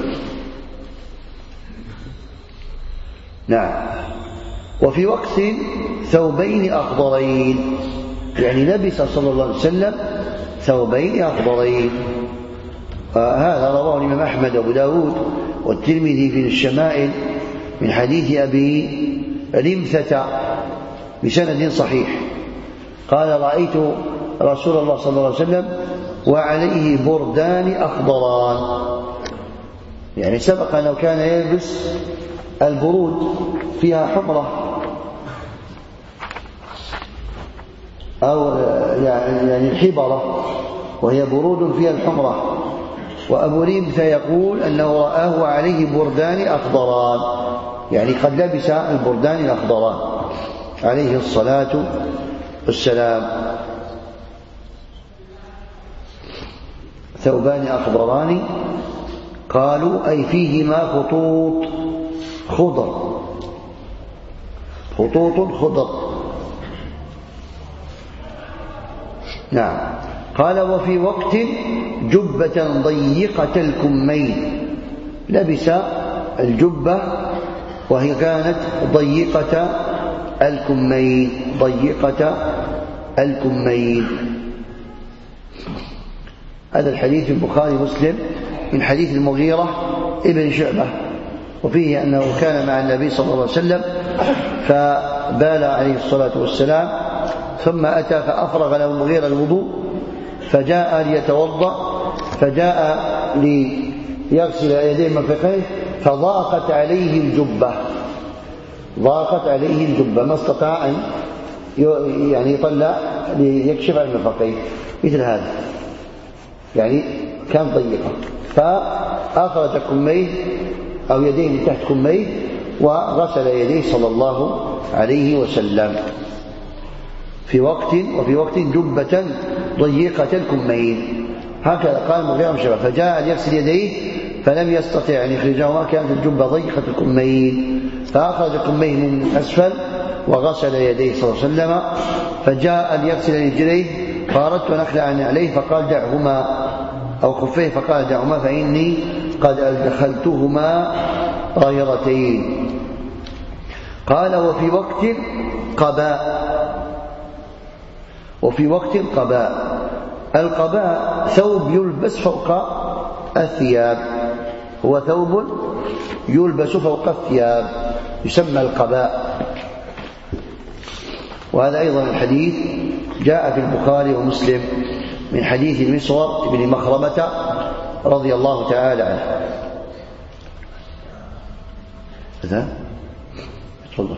[SPEAKER 1] نعم. وفي وقت ثوبين أخضرين، يعني لبس صلى الله عليه وسلم ثوبين أخضرين. هذا رواه الإمام أحمد وأبو داود والترمذي في الشمائل من حديث أبي رمثة بسند صحيح قال رأيت رسول الله صلى الله عليه وسلم وعليه بردان أخضران، يعني سبق أنه كان يلبس البرود فيها حمرة أو يعني الحبرة، وهي برود فيها الحمرة. وأبو رمثة يقول أنه رآه عليه بردان أخضران، يعني قد لبس البردان الأخضران عليه الصلاة والسلام. ثوبان أخضران قالوا أي فيهما خطوط خضر، خطوط خضر. نعم. قال وفي وقت جبة ضيقة الكمين، لبس الجبة وهي كانت ضيقة الكمين، ضيقة الكمين. هذا الحديث في البخاري ومسلم من حديث المغيرة ابن شعبة، وفيه أنه كان مع النبي صلى الله عليه وسلم فبال عليه الصلاة والسلام، ثم أتى فأفرغ له المغيرة الوضوء، فجاء ليتوضأ، فجاء ليغسل يديه مرفقيه، فضاقت عليه الجبة، ضاقت عليه الجبة، ما استطاع أن يعني يطلع ليكشف عن مرفقيه، مثل هذا يعني كان ضيقة، فأخرج كميه أو يديه من تحت كميه وغسل يديه صلى الله عليه وسلم في وقت وفي وقت جبة ضيقة الكمين. هكذا قال المغيرة بن شعبة. فجاء ليغسل يديه فلم يستطع أن يخرجهما، كانت الجبة ضيقة الكمين، فأخرج الكمين من أسفل وغسل يديه صلى الله عليه وسلم. فجاء ليغسل رجليه فأردت أن أخلع عليه فقال دعهما، أو خفيه فقال دعهما فإني قد أدخلتهما طاهرتين. قال وفي وقت قباء، وفي وقت قباء. القباء ثوب يلبس فوق الثياب، هو ثوب يلبس فوق الثياب يسمى القباء. وهذا أيضا الحديث جاء في البخاري ومسلم من حديث المسور بن مخرمة رضي الله تعالى عنه. هذا تفضل.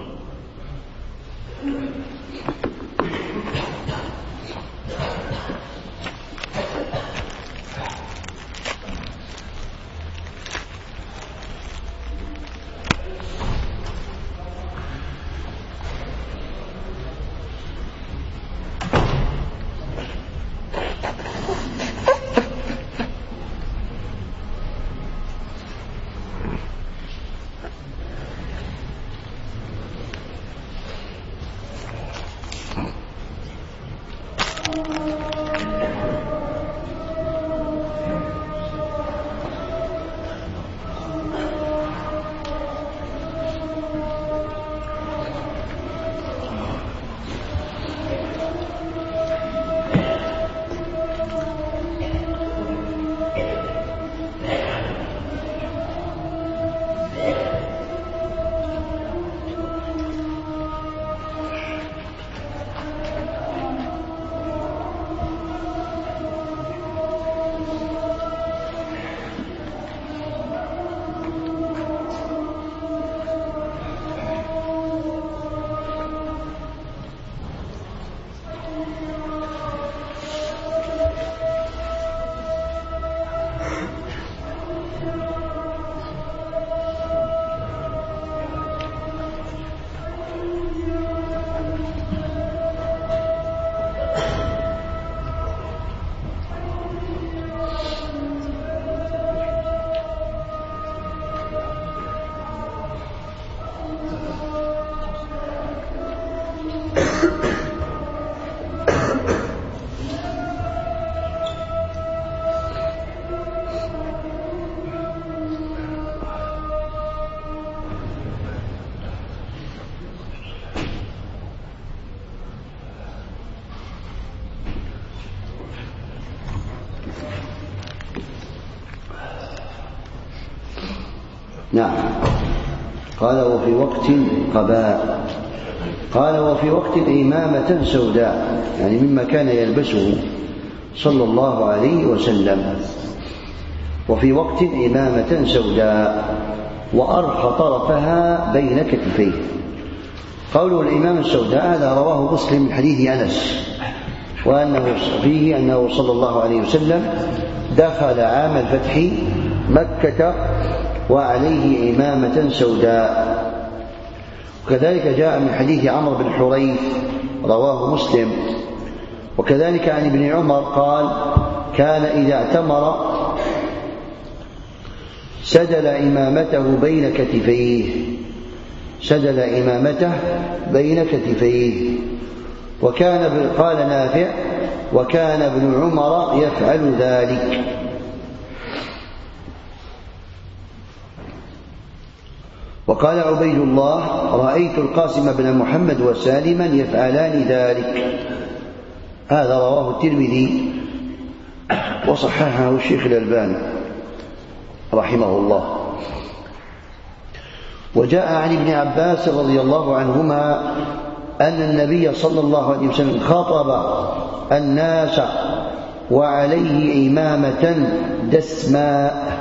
[SPEAKER 1] نعم. قال وفي وقت قباء. قال وفي وقت إمامة سوداء، يعني مما كان يلبسه صلى الله عليه وسلم. وفي وقت إمامة سوداء وأرخى طرفها بين كتفيه. قوله الإمامة السوداء هذا رواه مسلم من حديث أنس، وأنه فيه أنه صلى الله عليه وسلم دخل عام الفتح مكة وعليه إمامة سوداء. وكذلك جاء من حديث عمرو بن حريث رواه مسلم. وكذلك عن ابن عمر قال كان إذا اعتمر سدل إمامته بين كتفيه، سدل إمامته بين كتفيه. وكان قال نافع وكان ابن عمر يفعل ذلك. وقال عبيد الله رأيت القاسم بن محمد وسالما يفعلان ذلك. هذا رواه الترمذي وصححه الشيخ الألباني رحمه الله. وجاء عن ابن عباس رضي الله عنهما أن النبي صلى الله عليه وسلم خاطب الناس وعليه إمامة دسماء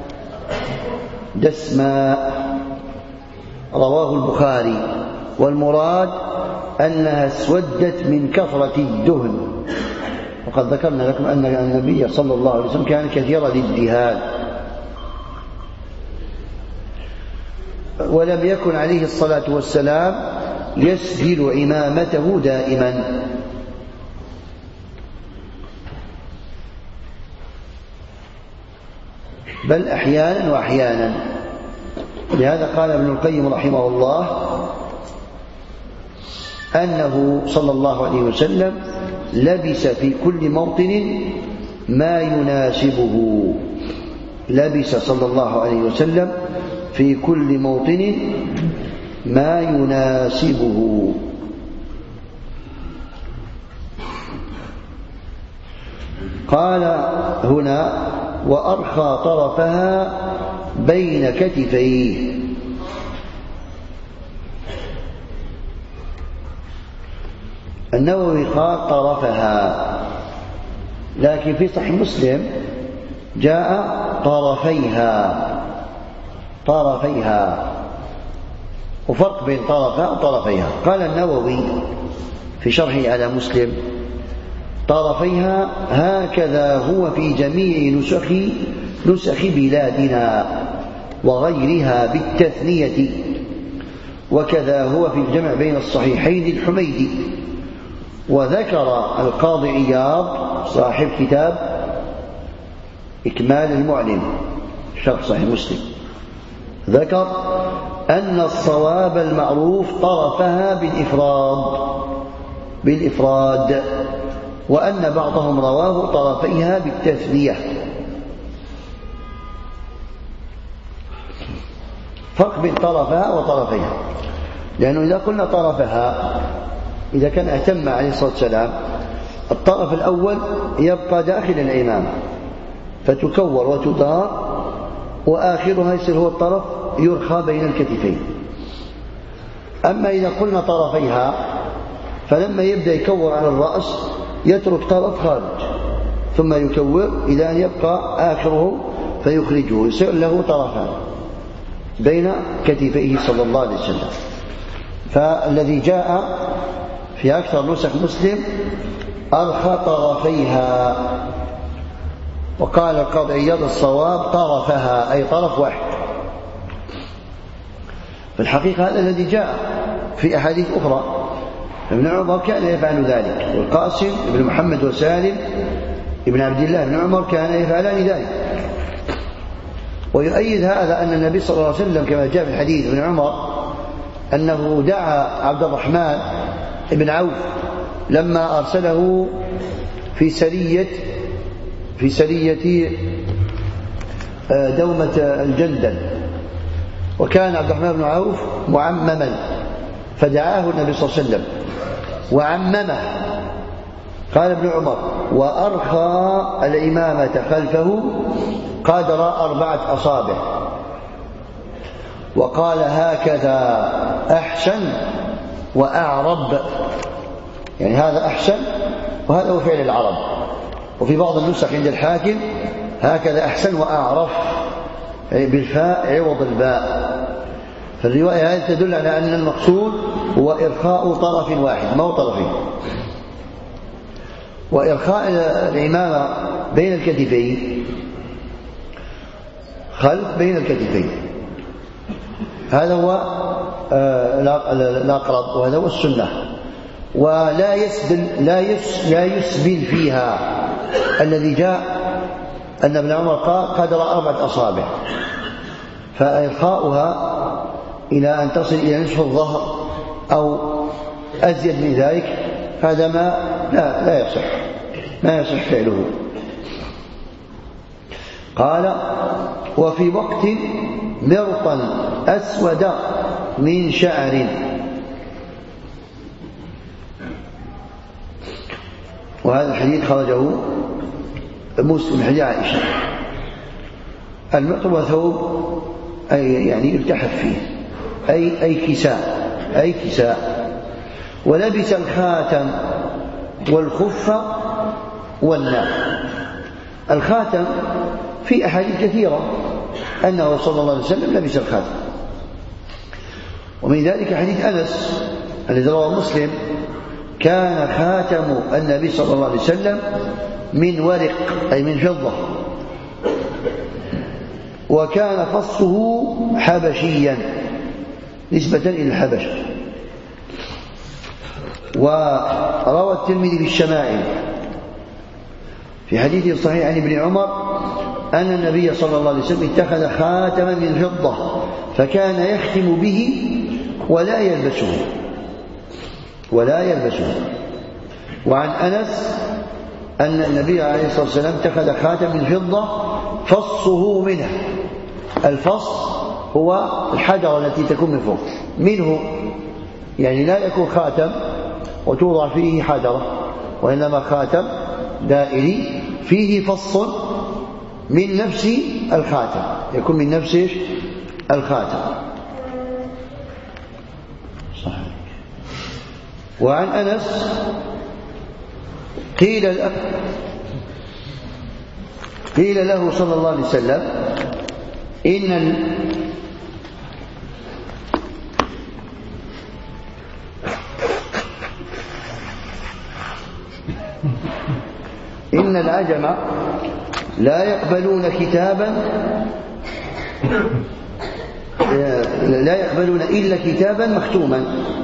[SPEAKER 1] دسماء رواه البخاري. والمراد أنها اسودت من كثرة الدهن. وقد ذكرنا لكم أن النبي صلى الله عليه وسلم كان كثير الادهان، ولم يكن عليه الصلاة والسلام يسدل إمامته دائما. بل أحيانا وأحيانا. لهذا قال ابن القيم رحمه الله أنه صلى الله عليه وسلم لبس في كل موطن ما يناسبه، لبس صلى الله عليه وسلم في كل موطن ما يناسبه. قال هنا وأرخى طرفها بين كتفيه. النووي قال طرفها، لكن في صحيح مسلم جاء طرفيها، طرفيها، وفرق بين طرفها وطرفيها. قال النووي في شرحه على مسلم طرفيها هكذا هو في جميع نسخ نسخ بلادنا وغيرها بالتثنية، وكذا هو في الجمع بين الصحيحين الحميدي. وذكر القاضي عياض صاحب كتاب إكمال المعلم شرح صحيح مسلم، ذكر أن الصواب المعروف طرفها بالإفراد بالإفراد وأن بعضهم رواه طرفيها بالتثنية. فرق بين طرفها وطرفيها، لأنه إذا قلنا طرفها إذا كان اهتم عليه الصلاة والسلام الطرف الأول يبقى داخل الإمامة فتكور وتدار، وآخرها يصير هو الطرف يرخى بين الكتفين. أما إذا قلنا طرفيها فلما يبدأ يكور على الرأس يترك طرف خارج ثم يكور إلى أن يبقى آخره فيخرجه، يصير له طرفان بين كتفيه صلى الله عليه وسلم. فالذي جاء في أكثر نسخ مسلم أرخى طرفيها، وقال القاضي عياض الصواب طرفها أي طرف واحد. في الحقيقة هذا الذي جاء في أحاديث أخرى. ابن عمر كان يفعل ذلك، والقاسم بن محمد وسالم ابن عبد الله بن عمر كان يفعلان ذلك. ويؤيد هذا أن النبي صلى الله عليه وسلم كما جاء في الحديث ابن عمر أنه دعا عبد الرحمن بن عوف لما أرسله في سرية في سرية دومة الجندل، وكان عبد الرحمن بن عوف معمما فدعاه النبي صلى الله عليه وسلم وعممه. قال ابن عمر وأرخى الإمامة خلفه قدر أربعة أصابع، وقال هكذا أحسن وأعرب، يعني هذا أحسن وهذا هو فعل العرب. وفي بعض النسخ عند الحاكم هكذا أحسن وأعرف، يعني بالفاء عوض الباء. فالرواية هذه تدل على أن المقصود هو إرخاء طرف واحد ما هو طرفين. وإرخاء الإمامة بين الكتفين خلف بين الكتفين هذا هو الأقرب وهذا هو السنة. ولا يسبل لا لا يسبل فيها الذي جاء أن ابن عمر قال قدر أربعة أصابع، فإرخاؤها إلى أن تصل إلى نصف الظهر أو أزيد من ذلك هذا ما لا, لا يصح ما يصح فعله. قال وفي وقت مرطا أسود من شعر. وهذا الحديث خرجه مسلم حديث عائشة. المرط هو ثوب أي يعني يلتحف فيه أي أي كساء أي كساء. ولبس الخاتم والخف والنعل. الخاتم في أحاديث كثيرة أنه صلى الله عليه وسلم لبس الخاتم، ومن ذلك حديث أنس الذي رواه مسلم كان خاتم النبي صلى الله عليه وسلم من ورق أي من فضة، وكان فصه حبشيا نسبة إلى الحبشة. وروى الترمذي في الشمائل في حديث صحيح عن ابن عمر أن النبي صلى الله عليه وسلم اتخذ خاتما من فضة فكان يختم به ولا يلبسه ولا يلبسه. وعن أنس أن النبي عليه الصلاة والسلام اتخذ خاتم من فضة فصه منه. الفص هو الحجرة التي تكون من فوق منه، يعني لا يكون خاتم وتوضع فيه حجرة، وإنما خاتم دائري فيه فص من نفس الخاتم، يكون من نفس الخاتم. صحيح. وعن أنس قيل قيل له صلى الله عليه وسلم إن ال إن العجم لا يقبلون كتابا لا يقبلون إلا كتابا مختوما،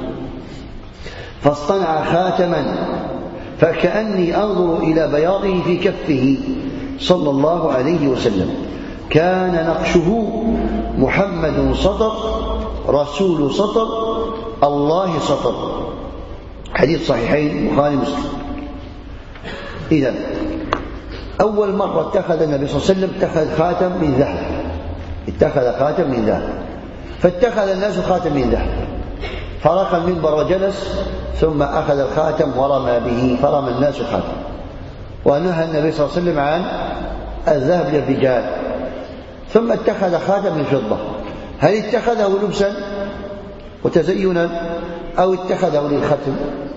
[SPEAKER 1] فاصطنع خاتما فكأني أنظر إلى بياضه في كفه صلى الله عليه وسلم، كان نقشه محمد سطر رسول سطر الله سطر. حديث صحيحين البخاري ومسلم. إذن أول مرة اتخذ النبي صلى الله عليه وسلم اتخذ خاتم من ذهب، اتخذ خاتم من ذهب، فاتخذ الناس خاتم من ذهب، فرق المنبر وجلس ثم أخذ الخاتم ورمى به، فرمى الناس خاتم. ونهى النبي صلى الله عليه وسلم عن الذهب للرجال. ثم اتخذ خاتم من فضة. هل اتخذه لبسا وتزينا أو اتخذه للختم؟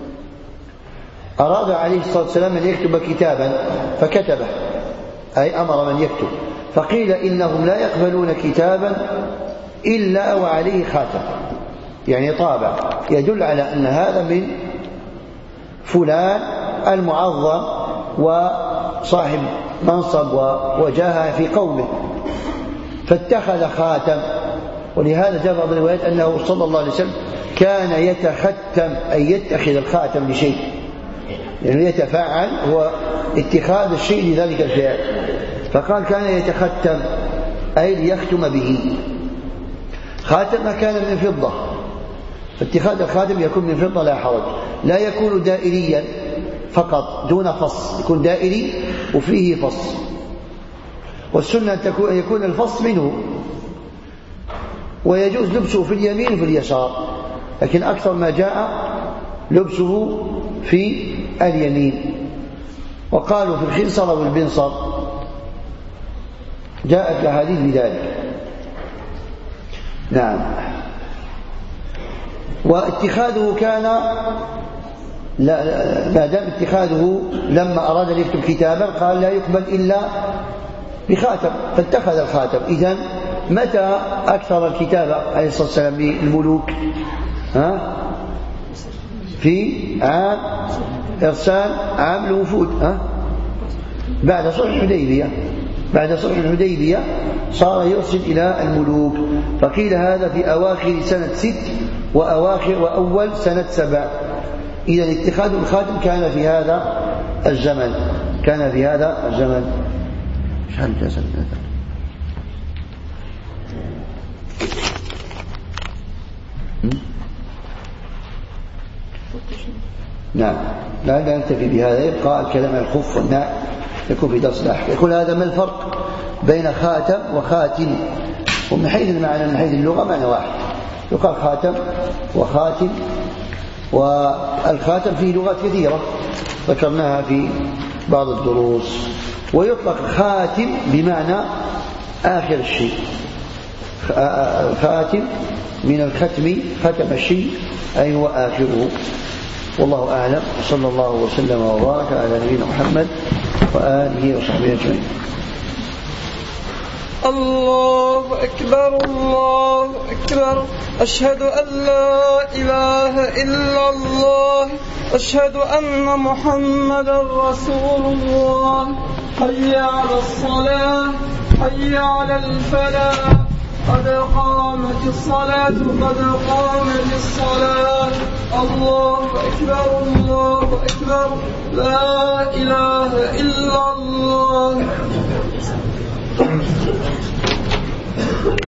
[SPEAKER 1] أراد عليه الصلاة والسلام أن يكتب كتابا فكتبه، أي أمر من يكتب، فقيل إنهم لا يقبلون كتابا إلا وعليه خاتم، يعني طابع يدل على أن هذا من فلان المعظم وصاحب منصب ووجاهة في قومه، فاتخذ خاتم. ولهذا جاء بعض الروايات أنه صلى الله عليه وسلم كان يتختم، أي يتخذ الخاتم لشيء، يعني يتفاعل هو اتخاذ الشيء لذلك الفعل، فقال كان يتختم أي ليختم به. خاتم كان من فضة، فاتخاذ الخاتم يكون من فضة لا حرج، لا يكون دائريا فقط دون فص، يكون دائري وفيه فص. والسنة أن يكون الفص منه، ويجوز لبسه في اليمين وفي اليسار، لكن أكثر ما جاء لبسه في اليمين. وقالوا في الخنصر والبنصر، جاءت الأحاديث بذلك. نعم. واتخاذه كان لا ما دام اتخاذه لما أراد أن يكتب كتابا قال لا يقبل إلا بخاتم، فاتخذ الخاتم. إذن متى أكثر الكتابة عليه الصلاة والسلام للملوك؟ ها؟ في عام إرسال عام الوفود، ها؟ بعد صلح الحديبية، بعد صلح الحديبية صار يرسل إلى الملوك، فقيل هذا في أواخر سنة ست وأواخر وأول سنة سبع. إذا اتخاذ الخاتم كان في هذا الزمن، كان في هذا الزمن. شحال جلسة؟ نعم. لا لا نكتفي بهذا، يبقى الكلام عن الخف والناء يكون في درس لاحق. يقول هذا ما الفرق بين خاتم وخاتم؟ ومن حيث المعنى من حيث اللغة معنى واحد، يقال خاتم وخاتم، والخاتم فيه لغات كثيرة ذكرناها في بعض الدروس. ويطلق خاتم بمعنى آخر الشيء، خاتم من الختم، ختم الشيء أي هو آخره. والله أعلم، وصلى الله وسلم وبارك على نبينا محمد وآله وصحبه أجمعين.
[SPEAKER 3] الله أكبر الله أكبر، أشهد أن لا إله إلا الله، أشهد أن محمدا رسول الله. حي على الصلاة، حي على الفلاح، قد قامت الصلاة، قد قامت الصلاة. الله أكبر الله أكبر، لا إله إلا الله.